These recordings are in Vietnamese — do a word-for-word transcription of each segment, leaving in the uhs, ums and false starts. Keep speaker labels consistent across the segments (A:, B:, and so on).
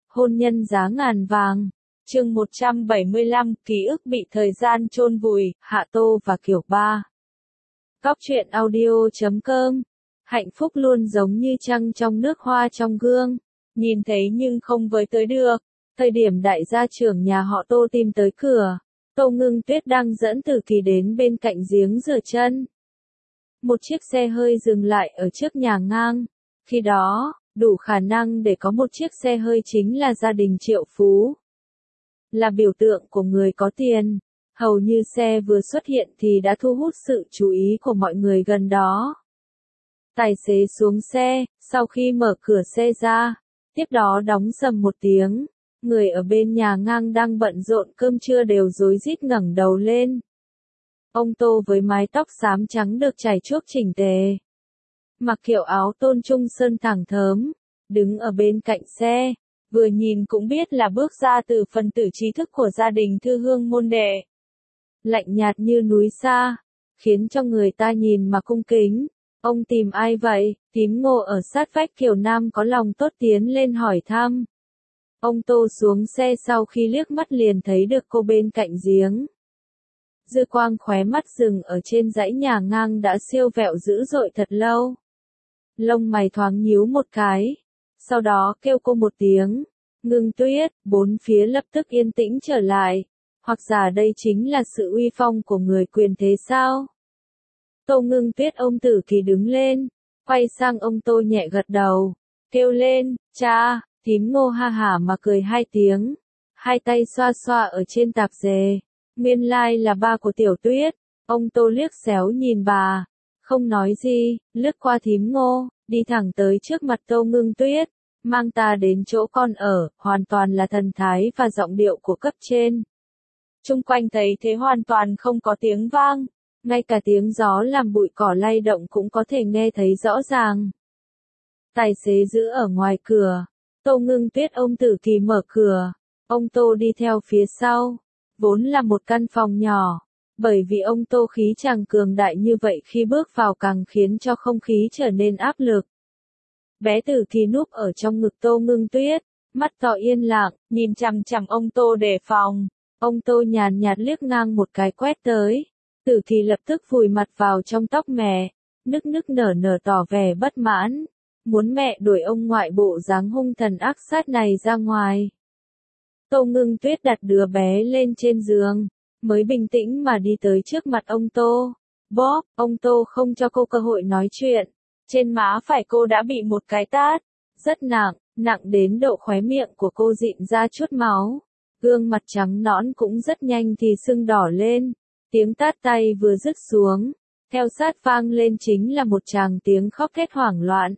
A: Hôn nhân giá ngàn vàng. Chương một trăm bảy mươi lăm, ký ức bị thời gian chôn vùi, Hạ Tô và Kiều Ba. Góc truyện audio chấm com. Hạnh phúc luôn giống như trăng trong nước, hoa trong gương, nhìn thấy nhưng không với tới được. Thời điểm đại gia trưởng nhà họ Tô tìm tới cửa, Tô Ngưng Tuyết đang dẫn Tử Kỳ đến bên cạnh giếng rửa chân. Một chiếc xe hơi dừng lại ở trước nhà ngang. Khi đó, đủ khả năng để có một chiếc xe hơi chính là gia đình triệu phú. Là biểu tượng của người có tiền, hầu như xe vừa xuất hiện thì đã thu hút sự chú ý của mọi người gần đó. Tài xế xuống xe, sau khi mở cửa xe ra, tiếp đó đóng sầm một tiếng, người ở bên nhà ngang đang bận rộn cơm trưa đều rối rít ngẩng đầu lên. Ông Tô với mái tóc xám trắng được chải chuốt chỉnh tề, mặc kiểu áo tôn trung sơn thẳng thớm, đứng ở bên cạnh xe, vừa nhìn cũng biết là bước ra từ phần tử trí thức của gia đình thư hương môn đệ. Lạnh nhạt như núi xa, khiến cho người ta nhìn mà cung kính. Ông tìm ai vậy? Tím Ngô ở sát vách Kiều Nam có lòng tốt tiến lên hỏi thăm. Ông Tô xuống xe sau khi liếc mắt liền thấy được cô bên cạnh giếng. Dư quang khóe mắt dừng ở trên dãy nhà ngang đã siêu vẹo dữ dội thật lâu. Lông mày thoáng nhíu một cái, sau đó kêu cô một tiếng, Ngưng Tuyết, bốn phía lập tức yên tĩnh trở lại, hoặc giả đây chính là sự uy phong của người quyền thế sao? Tô Ngưng Tuyết ôm Tử Kỳ đứng lên, quay sang ông Tô nhẹ gật đầu, kêu lên, cha. Tím Ngô ha hả mà cười hai tiếng, hai tay xoa xoa ở trên tạp dề, nguyên lai là ba của Tiểu Tuyết. Ông Tô liếc xéo nhìn bà, không nói gì, lướt qua Thím Ngô, đi thẳng tới trước mặt Tô Ngưng Tuyết, mang ta đến chỗ con ở, hoàn toàn là thần thái và giọng điệu của cấp trên. Chung quanh thấy thế hoàn toàn không có tiếng vang, ngay cả tiếng gió làm bụi cỏ lay động cũng có thể nghe thấy rõ ràng. Tài xế giữ ở ngoài cửa, Tô Ngưng Tuyết ôm Tử Kỳ mở cửa, ông Tô đi theo phía sau, vốn là một căn phòng nhỏ, bởi vì ông Tô khí chàng cường đại như vậy khi bước vào càng khiến cho không khí trở nên áp lực. Bé Tử Kỳ núp ở trong ngực Tô Ngưng Tuyết, mắt to yên lặng, nhìn chằm chằm ông Tô đề phòng. Ông Tô nhàn nhạt liếc ngang một cái quét tới, Tử Kỳ lập tức vùi mặt vào trong tóc mẹ, nức nức nở nở tỏ vẻ bất mãn, muốn mẹ đuổi ông ngoại bộ dáng hung thần ác sát này ra ngoài. Tô Ngưng Tuyết đặt đứa bé lên trên giường, mới bình tĩnh mà đi tới trước mặt ông Tô. Bóp, ông Tô không cho cô cơ hội nói chuyện. Trên má phải cô đã bị một cái tát, rất nặng, nặng đến độ khóe miệng của cô rịn ra chút máu. Gương mặt trắng nõn cũng rất nhanh thì sưng đỏ lên. Tiếng tát tay vừa dứt xuống, theo sát vang lên chính là một tràng tiếng khóc thét hoảng loạn.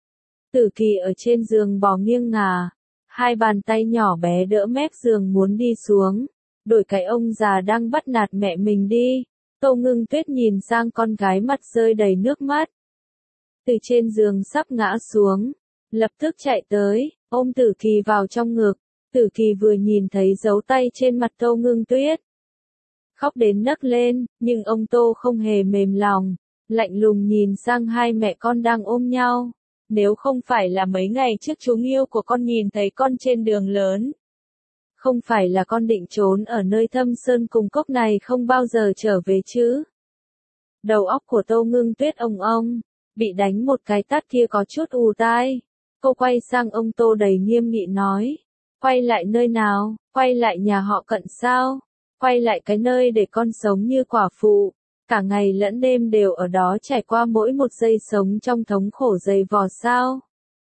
A: Tử Kỳ ở trên giường bò nghiêng ngả, hai bàn tay nhỏ bé đỡ mép giường muốn đi xuống, đổi cái ông già đang bắt nạt mẹ mình đi. Tô Ngưng Tuyết nhìn sang con gái mặt rơi đầy nước mắt. Từ trên giường sắp ngã xuống, lập tức chạy tới, ôm Tử Kỳ vào trong ngực. Tử Kỳ vừa nhìn thấy dấu tay trên mặt Tô Ngưng Tuyết, khóc đến nấc lên, nhưng ông Tô không hề mềm lòng, lạnh lùng nhìn sang hai mẹ con đang ôm nhau. Nếu không phải là mấy ngày trước chú Nghiêu của con nhìn thấy con trên đường lớn, không phải là con định trốn ở nơi thâm sơn cùng cốc này không bao giờ trở về chứ? Đầu óc của Tô Ngưng Tuyết ông ông, bị đánh một cái tát kia có chút ù tai. Cô quay sang ông Tô đầy nghiêm nghị nói, quay lại nơi nào, quay lại nhà họ Cận sao? Quay lại cái nơi để con sống như quả phụ, cả ngày lẫn đêm đều ở đó trải qua mỗi một giây sống trong thống khổ dày vò sao?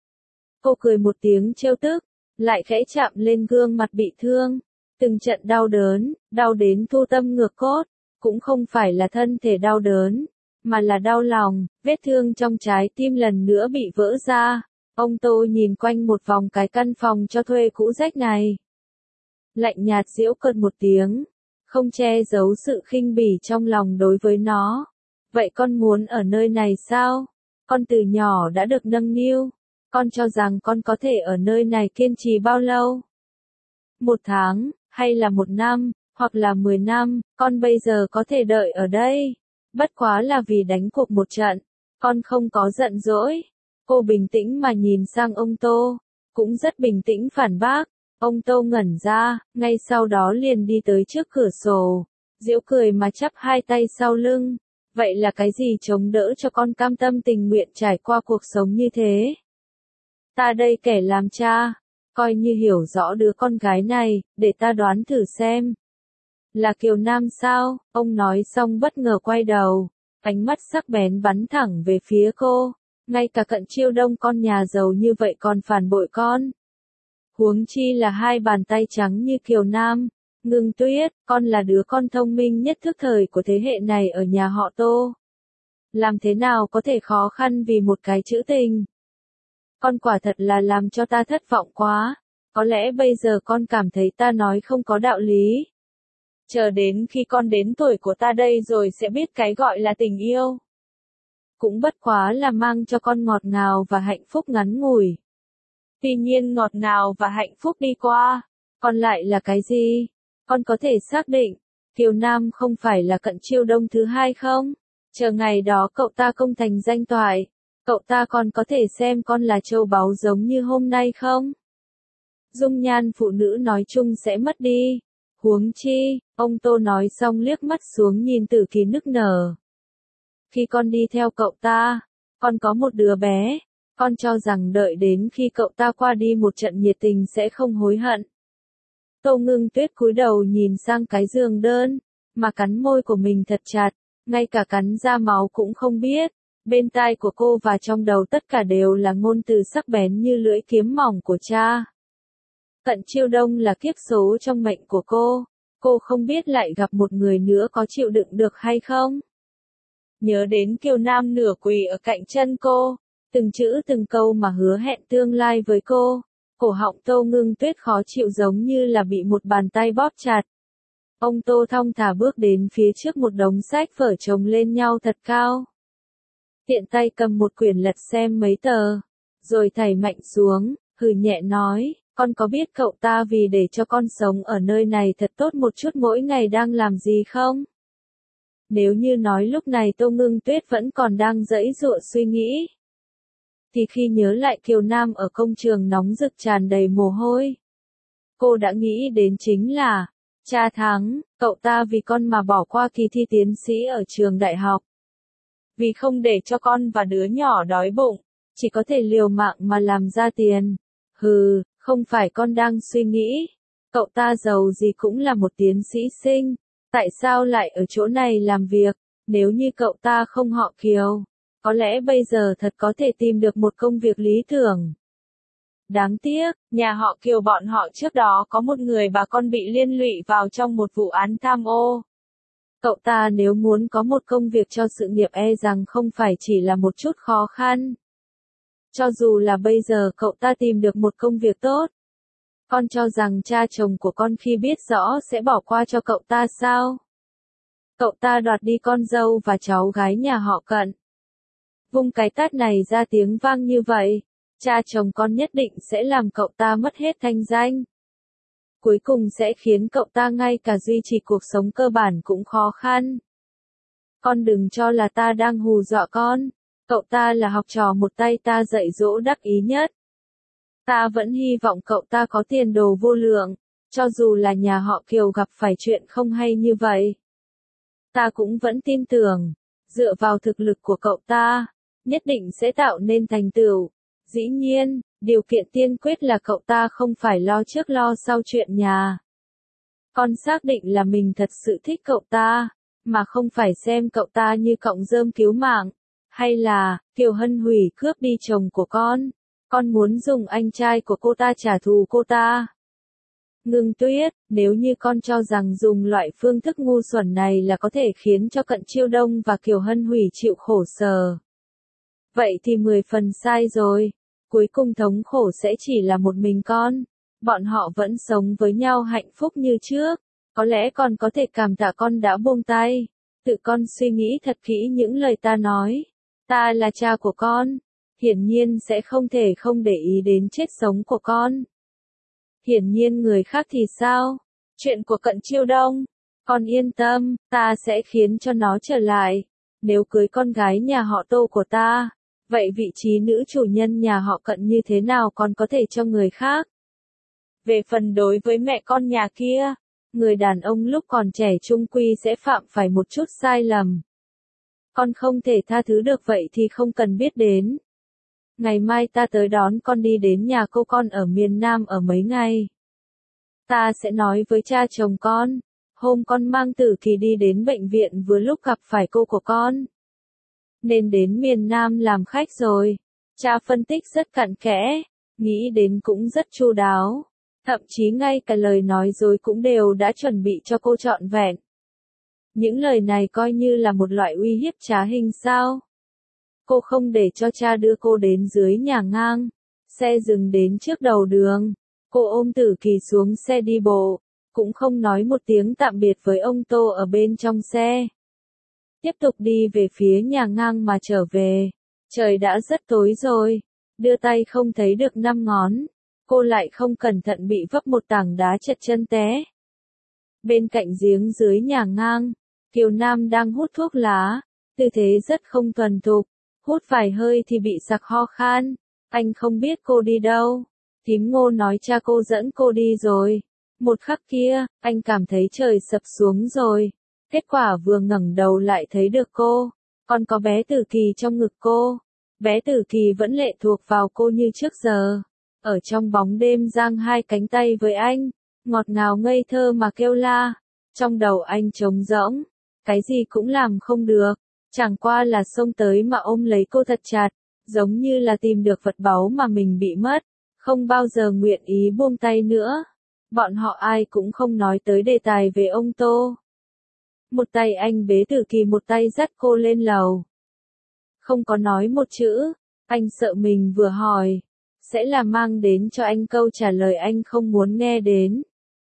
A: Cô cười một tiếng trêu tức, lại khẽ chạm lên gương mặt bị thương, từng trận đau đớn, đau đến thu tâm ngược cốt, cũng không phải là thân thể đau đớn, mà là đau lòng, vết thương trong trái tim lần nữa bị vỡ ra. Ông Tô nhìn quanh một vòng cái căn phòng cho thuê cũ rách này, lạnh nhạt giễu cợt một tiếng, không che giấu sự khinh bỉ trong lòng đối với nó. Vậy con muốn ở nơi này sao? Con từ nhỏ đã được nâng niu, con cho rằng con có thể ở nơi này kiên trì bao lâu? Một tháng, hay là một năm, hoặc là mười năm, con bây giờ có thể đợi ở đây. Bất quá là vì đánh cuộc một trận, con không có giận dỗi. Cô bình tĩnh mà nhìn sang ông Tô, cũng rất bình tĩnh phản bác, Ông Tô ngẩn ra, ngay sau đó liền đi tới trước cửa sổ, giễu cười mà chắp hai tay sau lưng. Vậy là cái gì chống đỡ cho con cam tâm tình nguyện trải qua cuộc sống như thế? Ta đây kẻ làm cha, coi như hiểu rõ đứa con gái này, để ta đoán thử xem. Là Kiều Nam sao? Ông nói xong bất ngờ quay đầu, ánh mắt sắc bén bắn thẳng về phía cô. Ngay cả Cận Chiêu Đông con nhà giàu như vậy còn phản bội con. Huống chi là hai bàn tay trắng như Kiều Nam. Ngưng Tuyết, con là đứa con thông minh nhất thức thời của thế hệ này ở nhà họ Tô. Làm thế nào có thể khó khăn vì một cái chữ tình? Con quả thật là làm cho ta thất vọng quá. Có lẽ bây giờ con cảm thấy ta nói không có đạo lý. Chờ đến khi con đến tuổi của ta đây rồi sẽ biết cái gọi là tình yêu. Cũng bất quá là mang cho con ngọt ngào và hạnh phúc ngắn ngủi. Tuy nhiên ngọt ngào và hạnh phúc đi qua, còn lại là cái gì? Con có thể xác định, Kiều Nam không phải là Cận Chiêu Đông thứ hai không? Chờ ngày đó cậu ta công thành danh toại, cậu ta còn có thể xem con là châu báu giống như hôm nay không? Dung nhan phụ nữ nói chung sẽ mất đi. Huống chi, ông Tô nói xong liếc mắt xuống nhìn Tử Kỳ nức nở. Khi con đi theo cậu ta, con có một đứa bé, con cho rằng đợi đến khi cậu ta qua đi một trận nhiệt tình sẽ không hối hận. Tô Ngưng Tuyết cúi đầu nhìn sang cái giường đơn, mà cắn môi của mình thật chặt, ngay cả cắn ra máu cũng không biết. Bên tai của cô và trong đầu tất cả đều là ngôn từ sắc bén như lưỡi kiếm mỏng của cha. Cận Chiêu Đông là kiếp số trong mệnh của cô, cô không biết lại gặp một người nữa có chịu đựng được hay không. Nhớ đến Kiều Nam nửa quỳ ở cạnh chân cô, từng chữ từng câu mà hứa hẹn tương lai với cô, cổ họng Tô Ngưng Tuyết khó chịu giống như là bị một bàn tay bóp chặt. Ông Tô thong thả bước đến phía trước một đống sách vở chồng lên nhau thật cao. Tiện tay cầm một quyển lật xem mấy tờ, rồi thảy mạnh xuống, hừ nhẹ nói, con có biết cậu ta vì để cho con sống ở nơi này thật tốt một chút mỗi ngày đang làm gì không? Nếu như nói lúc này Tô Ngưng Tuyết vẫn còn đang giãy giụa suy nghĩ, thì khi nhớ lại Kiều Nam ở công trường nóng rực tràn đầy mồ hôi, cô đã nghĩ đến chính là, cha Thắng, cậu ta vì con mà bỏ qua kỳ thi tiến sĩ ở trường đại học. Vì không để cho con và đứa nhỏ đói bụng, chỉ có thể liều mạng mà làm ra tiền. Hừ, không phải con đang suy nghĩ, cậu ta giàu gì cũng là một tiến sĩ sinh, tại sao lại ở chỗ này làm việc, nếu như cậu ta không họ Kiều, có lẽ bây giờ thật có thể tìm được một công việc lý tưởng. Đáng tiếc, nhà họ Kiều bọn họ trước đó có một người bà con bị liên lụy vào trong một vụ án tham ô. Cậu ta nếu muốn có một công việc cho sự nghiệp e rằng không phải chỉ là một chút khó khăn. Cho dù là bây giờ cậu ta tìm được một công việc tốt, con cho rằng cha chồng của con khi biết rõ sẽ bỏ qua cho cậu ta sao? Cậu ta đoạt đi con dâu và cháu gái nhà họ Cận. Vung cái tát này ra tiếng vang như vậy, cha chồng con nhất định sẽ làm cậu ta mất hết thanh danh. Cuối cùng sẽ khiến cậu ta ngay cả duy trì cuộc sống cơ bản cũng khó khăn. Con đừng cho là ta đang hù dọa con, cậu ta là học trò một tay ta dạy dỗ đắc ý nhất. Ta vẫn hy vọng cậu ta có tiền đồ vô lượng, cho dù là nhà họ Kiều gặp phải chuyện không hay như vậy. Ta cũng vẫn tin tưởng, dựa vào thực lực của cậu ta, nhất định sẽ tạo nên thành tựu. Dĩ nhiên, điều kiện tiên quyết là cậu ta không phải lo trước lo sau chuyện nhà. Con xác định là mình thật sự thích cậu ta, mà không phải xem cậu ta như cọng rơm cứu mạng, hay là, Kiều Hân Hủy cướp đi chồng của con. Con muốn dùng anh trai của cô ta trả thù cô ta. Ngưng Tuyết, nếu như con cho rằng dùng loại phương thức ngu xuẩn này là có thể khiến cho Cận Chiêu Đông và Kiều Hân Hủy chịu khổ sở, vậy thì mười phần sai rồi. Cuối cùng thống khổ sẽ chỉ là một mình con. Bọn họ vẫn sống với nhau hạnh phúc như trước. Có lẽ con có thể cảm tạ con đã buông tay. Tự con suy nghĩ thật kỹ những lời ta nói. Ta là cha của con. Hiển nhiên sẽ không thể không để ý đến chết sống của con. Hiển nhiên người khác thì sao? Chuyện của Cận Chiêu Đông. Con yên tâm, ta sẽ khiến cho nó trở lại. Nếu cưới con gái nhà họ Tô của ta, vậy vị trí nữ chủ nhân nhà họ Cận như thế nào còn có thể cho người khác? Về phần đối với mẹ con nhà kia, người đàn ông lúc còn trẻ chung quy sẽ phạm phải một chút sai lầm. Con không thể tha thứ được vậy thì không cần biết đến. Ngày mai ta tới đón con đi đến nhà cô con ở miền Nam ở mấy ngày. Ta sẽ nói với cha chồng con, hôm con mang Tử Kỳ đi đến bệnh viện vừa lúc gặp phải cô của con. Nên đến miền Nam làm khách rồi. Cha phân tích rất cặn kẽ, nghĩ đến cũng rất chu đáo. Thậm chí ngay cả lời nói dối cũng đều đã chuẩn bị cho cô trọn vẹn. Những lời này coi như là một loại uy hiếp trá hình sao? Cô không để cho cha đưa cô đến dưới nhà ngang. Xe dừng đến trước đầu đường. Cô ôm Tử Kỳ xuống xe đi bộ. Cũng không nói một tiếng tạm biệt với ông Tô ở bên trong xe. Tiếp tục đi về phía nhà ngang mà trở về. Trời đã rất tối rồi. Đưa tay không thấy được năm ngón. Cô lại không cẩn thận bị vấp một tảng đá chật chân té. Bên cạnh giếng dưới nhà ngang, Kiều Nam đang hút thuốc lá. Tư thế rất không thuần thục. Hút vài hơi thì bị sặc ho khan. Anh không biết cô đi đâu. Thím Ngô nói cha cô dẫn cô đi rồi. Một khắc kia, anh cảm thấy trời sập xuống rồi. Kết quả vừa ngẩng đầu lại thấy được cô. Còn có bé Tử Kỳ trong ngực cô. Bé Tử Kỳ vẫn lệ thuộc vào cô như trước giờ. Ở trong bóng đêm giang hai cánh tay với anh. Ngọt ngào ngây thơ mà kêu la. Trong đầu anh trống rỗng. Cái gì cũng làm không được. Chẳng qua là xông tới mà ôm lấy cô thật chặt. Giống như là tìm được vật báu mà mình bị mất. Không bao giờ nguyện ý buông tay nữa. Bọn họ ai cũng không nói tới đề tài về ông Tô. Một tay anh bế Tử Kỳ, một tay dắt cô lên lầu. Không có nói một chữ, anh sợ mình vừa hỏi, sẽ là mang đến cho anh câu trả lời anh không muốn nghe đến.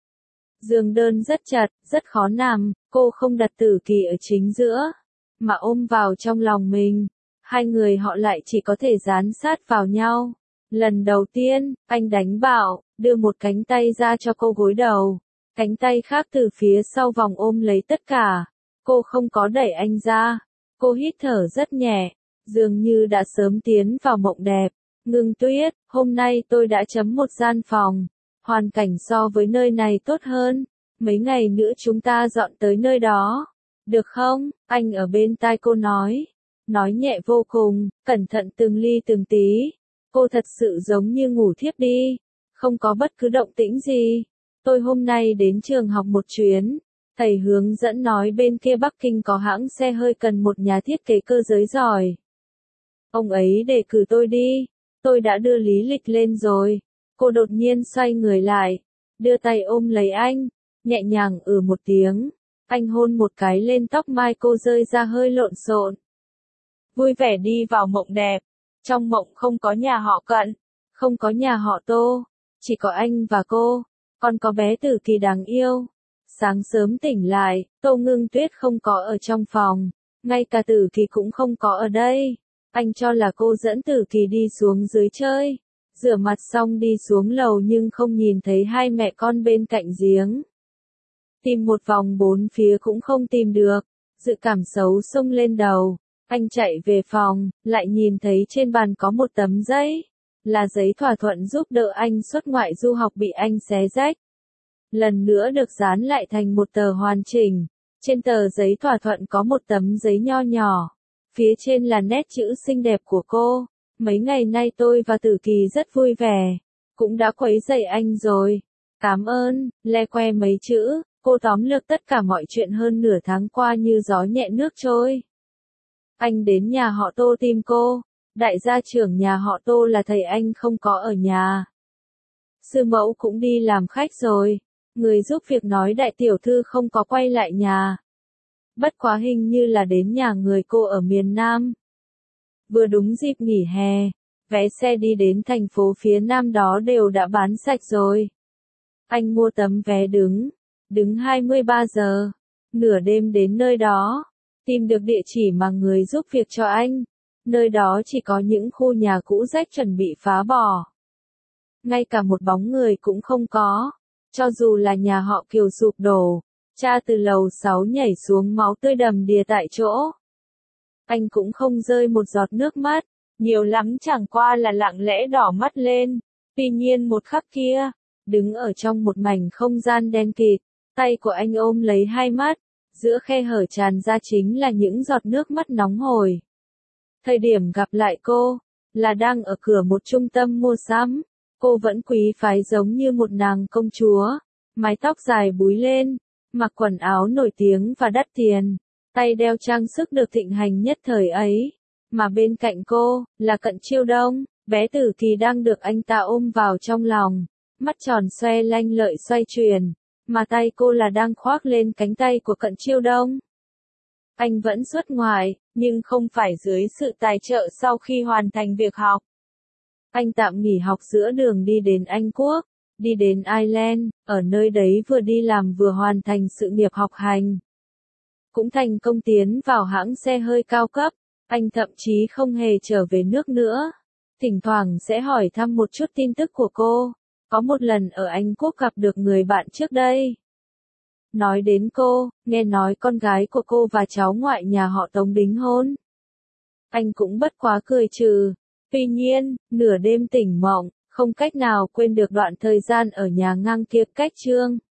A: Giường đơn rất chặt, rất khó nằm, cô không đặt Tử Kỳ ở chính giữa, mà ôm vào trong lòng mình. Hai người họ lại chỉ có thể dán sát vào nhau. Lần đầu tiên, anh đánh bảo, đưa một cánh tay ra cho cô gối đầu. Cánh tay khác từ phía sau vòng ôm lấy tất cả. Cô không có đẩy anh ra. Cô hít thở rất nhẹ, dường như đã sớm tiến vào mộng đẹp. Ngưng Tuyết, hôm nay tôi đã chấm một gian phòng. Hoàn cảnh so với nơi này tốt hơn. Mấy ngày nữa chúng ta dọn tới nơi đó. Được không? Anh ở bên tai cô nói. Nói nhẹ vô cùng, cẩn thận từng ly từng tí. Cô thật sự giống như ngủ thiếp đi. Không có bất cứ động tĩnh gì. Tôi hôm nay đến trường học một chuyến. Thầy hướng dẫn nói bên kia Bắc Kinh có hãng xe hơi cần một nhà thiết kế cơ giới giỏi. Ông ấy đề cử tôi đi. Tôi đã đưa lý lịch lên rồi. Cô đột nhiên xoay người lại. Đưa tay ôm lấy anh. Nhẹ nhàng ừ một tiếng. Anh hôn một cái lên tóc mai cô rơi ra hơi lộn xộn. Vui vẻ đi vào mộng đẹp. Trong mộng không có nhà họ Cận. Không có nhà họ Tô. Chỉ có anh và cô. Còn có bé Tử Kỳ đáng yêu. Sáng sớm tỉnh lại, Tô Ngưng Tuyết không có ở trong phòng. Ngay cả Tử Kỳ cũng không có ở đây. Anh cho là cô dẫn Tử Kỳ đi xuống dưới chơi. Rửa mặt xong đi xuống lầu nhưng không nhìn thấy hai mẹ con bên cạnh giếng. Tìm một vòng bốn phía cũng không tìm được. Dự cảm xấu xông lên đầu. Anh chạy về phòng, lại nhìn thấy trên bàn có một tấm giấy. Là giấy thỏa thuận giúp đỡ anh xuất ngoại du học bị anh xé rách. Lần nữa được dán lại thành một tờ hoàn chỉnh. Trên tờ giấy thỏa thuận có một tấm giấy nho nhỏ. Phía trên là nét chữ xinh đẹp của cô. Mấy ngày nay tôi và Tử Kỳ rất vui vẻ. Cũng đã quấy rầy anh rồi. Cảm ơn, le que mấy chữ. Cô tóm lược tất cả mọi chuyện hơn nửa tháng qua như gió nhẹ nước trôi. Anh đến nhà họ Tô tìm cô. Đại gia trưởng nhà họ Tô là thầy anh không có ở nhà. Sư mẫu cũng đi làm khách rồi. Người giúp việc nói đại tiểu thư không có quay lại nhà. Bất quá hình như là đến nhà người cô ở miền Nam. Vừa đúng dịp nghỉ hè. Vé xe đi đến thành phố phía Nam đó đều đã bán sạch rồi. Anh mua tấm vé đứng. Đứng hai mươi ba giờ. Nửa đêm đến nơi đó. Tìm được địa chỉ mà người giúp việc cho anh. Nơi đó chỉ có những khu nhà cũ rách chuẩn bị phá bỏ. Ngay cả một bóng người cũng không có. Cho dù là nhà họ Kiều sụp đổ. Cha từ lầu sáu nhảy xuống máu tươi đầm đìa tại chỗ. Anh cũng không rơi một giọt nước mắt. Nhiều lắm chẳng qua là lặng lẽ đỏ mắt lên. Tuy nhiên một khắc kia, đứng ở trong một mảnh không gian đen kịt, tay của anh ôm lấy hai mắt, giữa khe hở tràn ra chính là những giọt nước mắt nóng hổi. Thời điểm gặp lại cô, là đang ở cửa một trung tâm mua sắm, cô vẫn quý phái giống như một nàng công chúa, mái tóc dài búi lên, mặc quần áo nổi tiếng và đắt tiền, tay đeo trang sức được thịnh hành nhất thời ấy, mà bên cạnh cô, là Cận Chiêu Đông, bé tử thì đang được anh ta ôm vào trong lòng, mắt tròn xoe lanh lợi xoay chuyển, mà tay cô là đang khoác lên cánh tay của Cận Chiêu Đông. Anh vẫn xuất ngoại, nhưng không phải dưới sự tài trợ sau khi hoàn thành việc học. Anh tạm nghỉ học giữa đường đi đến Anh Quốc, đi đến Ireland, ở nơi đấy vừa đi làm vừa hoàn thành sự nghiệp học hành. Cũng thành công tiến vào hãng xe hơi cao cấp, anh thậm chí không hề trở về nước nữa. Thỉnh thoảng sẽ hỏi thăm một chút tin tức của cô. Có một lần ở Anh Quốc gặp được người bạn trước đây. Nói đến cô, nghe nói con gái của cô và cháu ngoại nhà họ Tống đính hôn. Anh cũng bất quá cười trừ. Tuy nhiên, nửa đêm tỉnh mộng, không cách nào quên được đoạn thời gian ở nhà ngang kia cách Trương.